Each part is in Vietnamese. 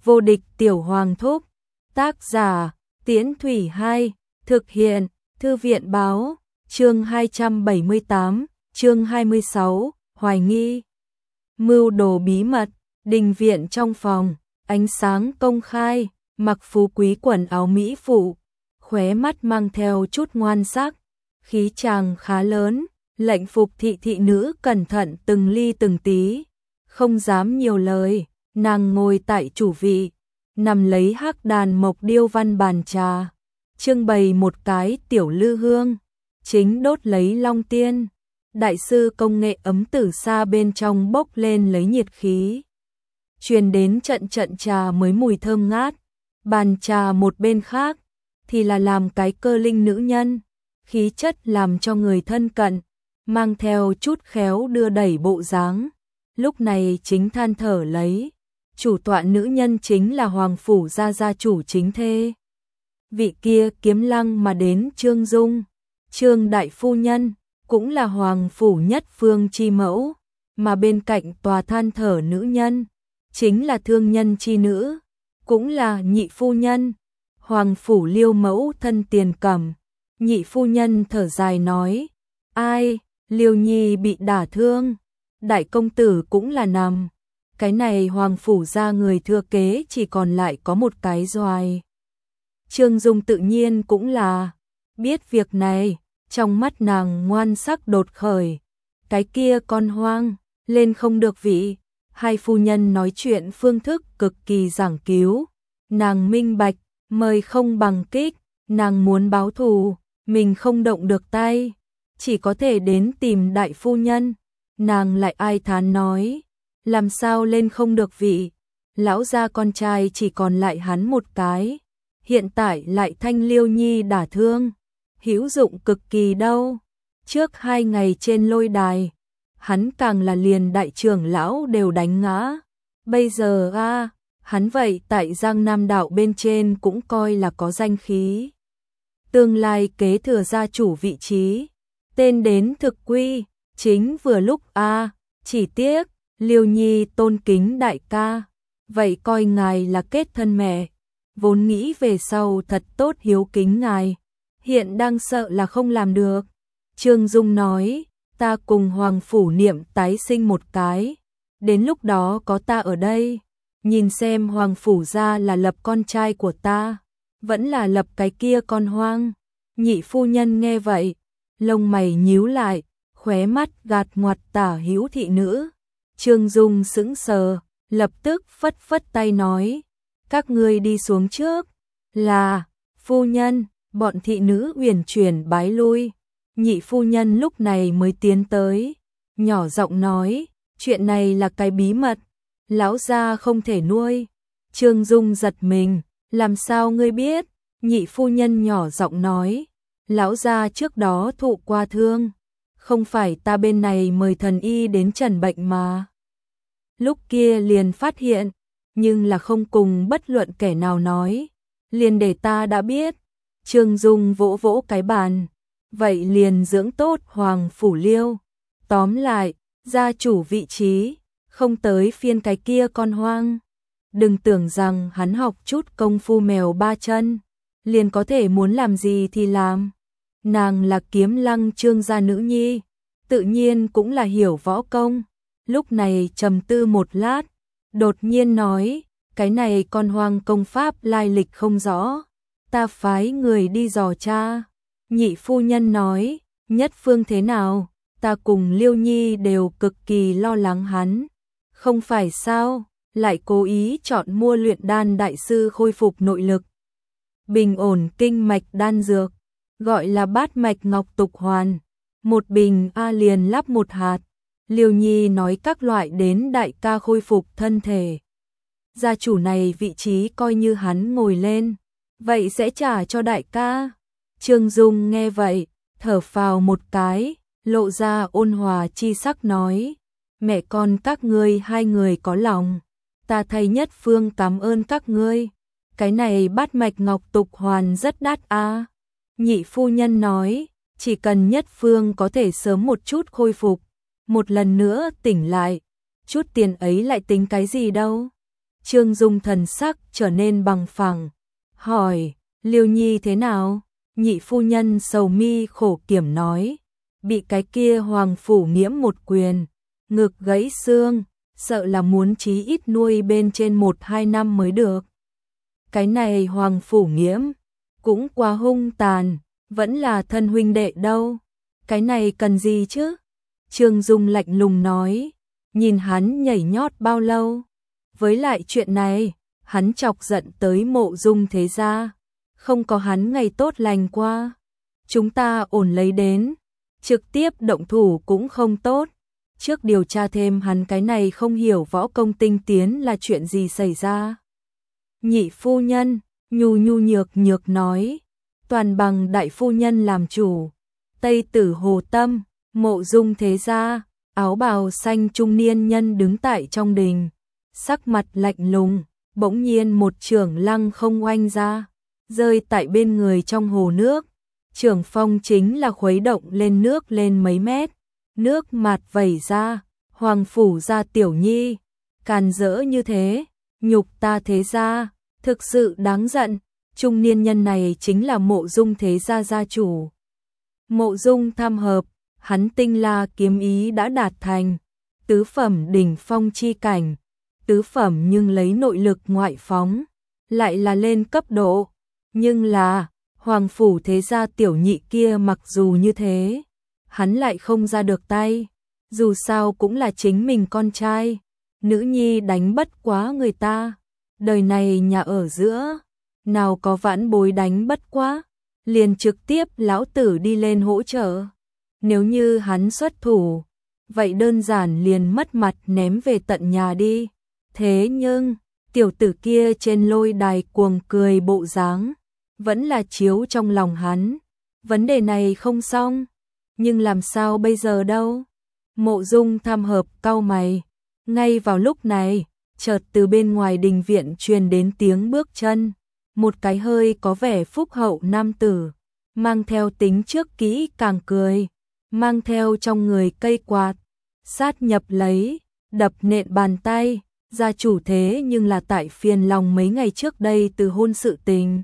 Vô địch tiểu hoàng thúc. Tác giả, Tiễn Thủy 2, thực hiện, Thư viện báo, chương 278, chương 26, hoài nghi. Mưu đồ bí mật, đình viện trong phòng, ánh sáng công khai, mặc phú quý quần áo mỹ phụ, khóe mắt mang theo chút ngoan sắc, khí chàng khá lớn, lệnh phục thị nữ cẩn thận từng ly từng tí, không dám nhiều lời, nàng ngồi tại chủ vị, nằm lấy hắc đàn mộc điêu văn bàn trà, trưng bày một cái tiểu lư hương, chính đốt lấy long tiên. Đại sư công nghệ ấm từ xa bên trong bốc lên lấy nhiệt khí. Truyền đến trận trà mới mùi thơm ngát. Bàn trà một bên khác thì là làm cái cơ linh nữ nhân, khí chất làm cho người thân cận, mang theo chút khéo đưa đẩy bộ dáng. Lúc này chính than thở lấy, chủ tọa nữ nhân chính là Hoàng phủ gia chủ chính thê. Vị kia kiếm lăng mà đến Trương Dung, Trương đại phu nhân, cũng là Hoàng phủ nhất phương chi mẫu, mà bên cạnh tòa than thở nữ nhân, chính là thương nhân chi nữ, cũng là nhị phu nhân, Hoàng phủ Liêu mẫu thân Tiền Cẩm. Nhị phu nhân thở dài nói, ai, Liêu nhi bị đả thương, đại công tử cũng là nằm, cái này Hoàng phủ ra người thừa kế chỉ còn lại có một cái doài. Trương Dung tự nhiên cũng là biết việc này, trong mắt nàng ngoan sắc đột khởi, cái kia con hoang, lên không được vị. Hai phu nhân nói chuyện phương thức cực kỳ giảng cứu, nàng minh bạch, mời không bằng kích, nàng muốn báo thù, mình không động được tay, chỉ có thể đến tìm đại phu nhân. Nàng lại ai thán nói, làm sao lên không được vị, lão gia con trai chỉ còn lại hắn một cái, hiện tại lại thanh Liêu nhi đả thương, hữu dụng cực kỳ đâu. Trước 2 ngày trên lôi đài, hắn càng là liền đại trưởng lão đều đánh ngã. Bây giờ hắn vậy tại Giang Nam đạo bên trên cũng coi là có danh khí. Tương lai kế thừa gia chủ vị trí, tên đến thực quy, chính vừa lúc chỉ tiếc, Liêu nhi tôn kính đại ca, vậy coi ngài là kết thân mẹ, vốn nghĩ về sau thật tốt hiếu kính ngài, hiện đang sợ là không làm được. Trương Dung nói, ta cùng Hoàng phủ niệm tái sinh một cái, đến lúc đó có ta ở đây, nhìn xem Hoàng phủ ra là lập con trai của ta, vẫn là lập cái kia con hoang. Nhị phu nhân nghe vậy, lông mày nhíu lại, khóe mắt gạt ngoặt tả hữu thị nữ. Trương Dung sững sờ, lập tức phất phất tay nói, các ngươi đi xuống trước. Là, phu nhân, bọn thị nữ uyển chuyển bái lui. Nhị phu nhân lúc này mới tiến tới, nhỏ giọng nói, chuyện này là cái bí mật, lão gia không thể nuôi. Trương Dung giật mình, làm sao ngươi biết? Nhị phu nhân nhỏ giọng nói, lão gia trước đó thụ qua thương, không phải ta bên này mời thần y đến trần bệnh mà. Lúc kia liền phát hiện, nhưng là không cùng bất luận kẻ nào nói, liền để ta đã biết. Trương Dung vỗ vỗ cái bàn, vậy liền dưỡng tốt Hoàng phủ Liêu. Tóm lại, gia chủ vị trí, không tới phiên cái kia con hoang. Đừng tưởng rằng hắn học chút công phu mèo ba chân, liền có thể muốn làm gì thì làm. Nàng là Kiếm Lăng Trương gia nữ nhi, tự nhiên cũng là hiểu võ công. Lúc này trầm tư một lát, đột nhiên nói, cái này con hoang công pháp lai lịch không rõ, ta phái người đi dò tra. Nhị phu nhân nói, nhất phương thế nào, ta cùng Liêu nhi đều cực kỳ lo lắng hắn. Không phải sao, lại cố ý chọn mua luyện đan đại sư khôi phục nội lực, bình ổn kinh mạch đan dược, gọi là bát mạch ngọc tục hoàn, một bình liền lắp một hạt. Liêu nhi nói các loại đến đại ca khôi phục thân thể, gia chủ này vị trí coi như hắn ngồi lên, vậy sẽ trả cho đại ca. Trương Dung nghe vậy, thở phào một cái, lộ ra ôn hòa chi sắc nói, mẹ con các ngươi hai người có lòng, ta thay nhất phương cảm ơn các ngươi, cái này bát mạch ngọc tục hoàn rất đắt Nhị phu nhân nói, chỉ cần nhất phương có thể sớm một chút khôi phục, một lần nữa tỉnh lại, chút tiền ấy lại tính cái gì đâu. Trương Dung thần sắc trở nên bằng phẳng, hỏi, Liêu Nhi thế nào? Nhị phu nhân sầu mi khổ kiểm nói, bị cái kia Hoàng Phủ Nghiễm một quyền, ngực gãy xương, sợ là muốn chí ít nuôi bên trên 1-2 năm mới được. Cái này Hoàng Phủ Nghiễm cũng quá hung tàn, vẫn là thân huynh đệ đâu, cái này cần gì chứ? Trương Dung lạnh lùng nói, nhìn hắn nhảy nhót bao lâu. Với lại chuyện này, hắn chọc giận tới Mộ Dung thế gia, không có hắn ngày tốt lành qua. Chúng ta ổn lấy đến, trực tiếp động thủ cũng không tốt. Trước điều tra thêm hắn cái này không hiểu võ công tinh tiến là chuyện gì xảy ra. Nhị phu nhân, nhu nhược nhược nói, toàn bằng đại phu nhân làm chủ. Tây Tử Hồ Tâm, Mộ Dung thế gia, áo bào xanh trung niên nhân đứng tại trong đình, sắc mặt lạnh lùng, bỗng nhiên một chưởng lăng không oanh ra, rơi tại bên người trong hồ nước. Chưởng phong chính là khuấy động lên nước lên mấy mét, nước mạt vẩy ra, Hoàng Phủ gia tiểu nhi, càn rỡ như thế, nhục ta thế gia, thực sự đáng giận. Trung niên nhân này chính là Mộ Dung thế gia gia chủ. Mộ Dung Tham Hợp, hắn tinh la kiếm ý đã đạt thành tứ phẩm đỉnh phong chi cảnh, tứ phẩm nhưng lấy nội lực ngoại phóng, lại là lên cấp độ, nhưng là Hoàng Phủ thế gia tiểu nhị kia mặc dù như thế, hắn lại không ra được tay, dù sao cũng là chính mình con trai, nữ nhi đánh bất quá người ta, đời này nhà ở giữa, nào có vãn bối đánh bất quá, liền trực tiếp lão tử đi lên hỗ trợ. Nếu như hắn xuất thủ, vậy đơn giản liền mất mặt ném về tận nhà đi. Thế nhưng, tiểu tử kia trên lôi đài cuồng cười bộ dáng, vẫn là chiếu trong lòng hắn. Vấn đề này không xong, nhưng làm sao bây giờ đâu? Mộ Dung Tham Hợp cau mày. Ngay vào lúc này, chợt từ bên ngoài đình viện truyền đến tiếng bước chân. Một cái hơi có vẻ phúc hậu nam tử, mang theo tính trước kỹ càng cười, mang theo trong người cây quạt, sát nhập lấy, đập nện bàn tay, gia chủ thế nhưng là tại phiền lòng mấy ngày trước đây từ hôn sự tình.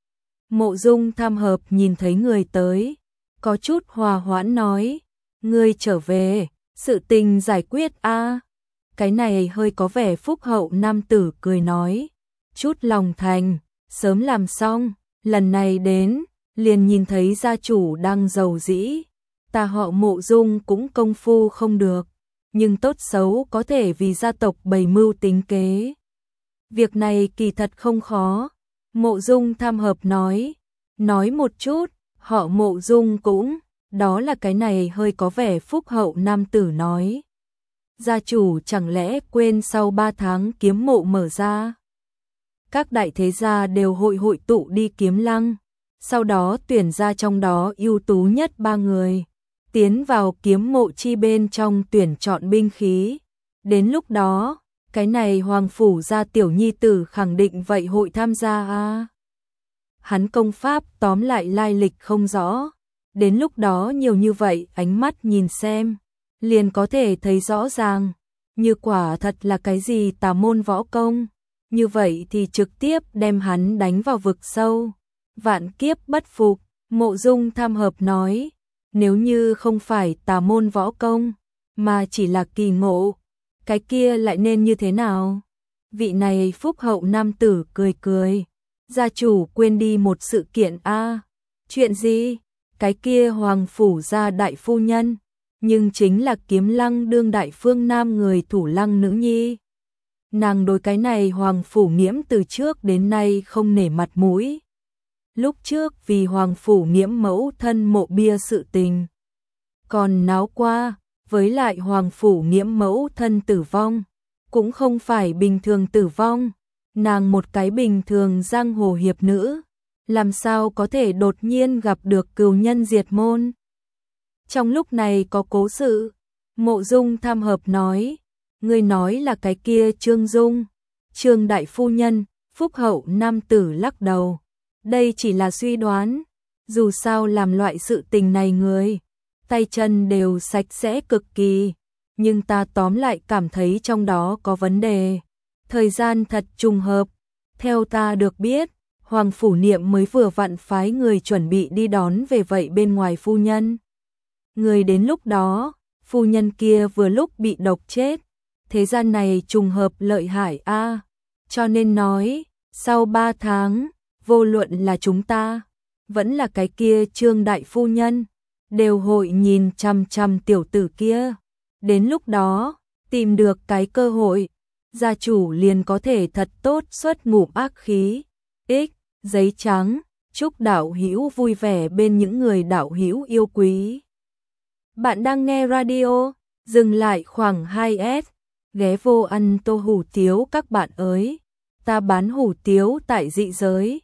Mộ Dung Tham Hợp nhìn thấy người tới, có chút hòa hoãn nói, ngươi trở về, sự tình giải quyết a. Cái này hơi có vẻ phúc hậu nam tử cười nói, chút lòng thành, sớm làm xong, lần này đến, liền nhìn thấy gia chủ đang giàu dĩ, ta họ Mộ Dung cũng công phu không được, nhưng tốt xấu có thể vì gia tộc bày mưu tính kế. Việc này kỳ thật không khó, Mộ Dung Tham Hợp nói một chút, họ Mộ Dung cũng, đó là cái này hơi có vẻ phúc hậu nam tử nói. Gia chủ chẳng lẽ quên sau 3 tháng kiếm mộ mở ra, các đại thế gia đều hội tụ đi kiếm lăng, sau đó tuyển ra trong đó ưu tú nhất 3 người, tiến vào kiếm mộ chi bên trong tuyển chọn binh khí. Đến lúc đó, cái này Hoàng Phủ gia tiểu nhi tử khẳng định vậy hội tham gia a. Hắn công pháp tóm lại lai lịch không rõ, đến lúc đó nhiều như vậy ánh mắt nhìn xem, liền có thể thấy rõ ràng, như quả thật là cái gì tà môn võ công, như vậy thì trực tiếp đem hắn đánh vào vực sâu, vạn kiếp bất phục. Mộ Dung Tham Hợp nói, nếu như không phải tà môn võ công, mà chỉ là kỳ ngộ, cái kia lại nên như thế nào? Vị này phúc hậu nam tử cười, gia chủ quên đi một sự kiện a. Chuyện gì? Cái kia Hoàng Phủ gia đại phu nhân, nhưng chính là kiếm lăng đương đại phương nam người thủ lăng nữ nhi. Nàng đối cái này Hoàng Phủ Nghiễm từ trước đến nay không nể mặt mũi. Lúc trước vì Hoàng Phủ Nghiễm mẫu thân mộ bia sự tình, còn náo qua, với lại Hoàng Phủ Nghiễm mẫu thân tử vong, cũng không phải bình thường tử vong, nàng một cái bình thường giang hồ hiệp nữ, làm sao có thể đột nhiên gặp được cừu nhân diệt môn. Trong lúc này có cố sự, Mộ Dung Tham Hợp nói, người nói là cái kia Trương Dung, Trương đại phu nhân. Phúc hậu nam tử lắc đầu, đây chỉ là suy đoán, dù sao làm loại sự tình này người, tay chân đều sạch sẽ cực kỳ, nhưng ta tóm lại cảm thấy trong đó có vấn đề. Thời gian thật trùng hợp, theo ta được biết, Hoàng Phủ Niệm mới vừa vặn phái người chuẩn bị đi đón về vậy bên ngoài phu nhân. Người đến lúc đó, phu nhân kia vừa lúc bị độc chết, thế gian này trùng hợp lợi hại a, cho nên nói, sau 3 tháng, vô luận là chúng ta, vẫn là cái kia Trương đại phu nhân, đều hội nhìn chằm chằm tiểu tử kia. Đến lúc đó, tìm được cái cơ hội, gia chủ liền có thể thật tốt xuất ngụm ác khí. Giấy trắng, chúc đạo hữu vui vẻ bên những người đạo hữu yêu quý. Bạn đang nghe radio, dừng lại khoảng 2S, ghé vô ăn tô hủ tiếu các bạn ơi. Ta bán hủ tiếu tại dị giới,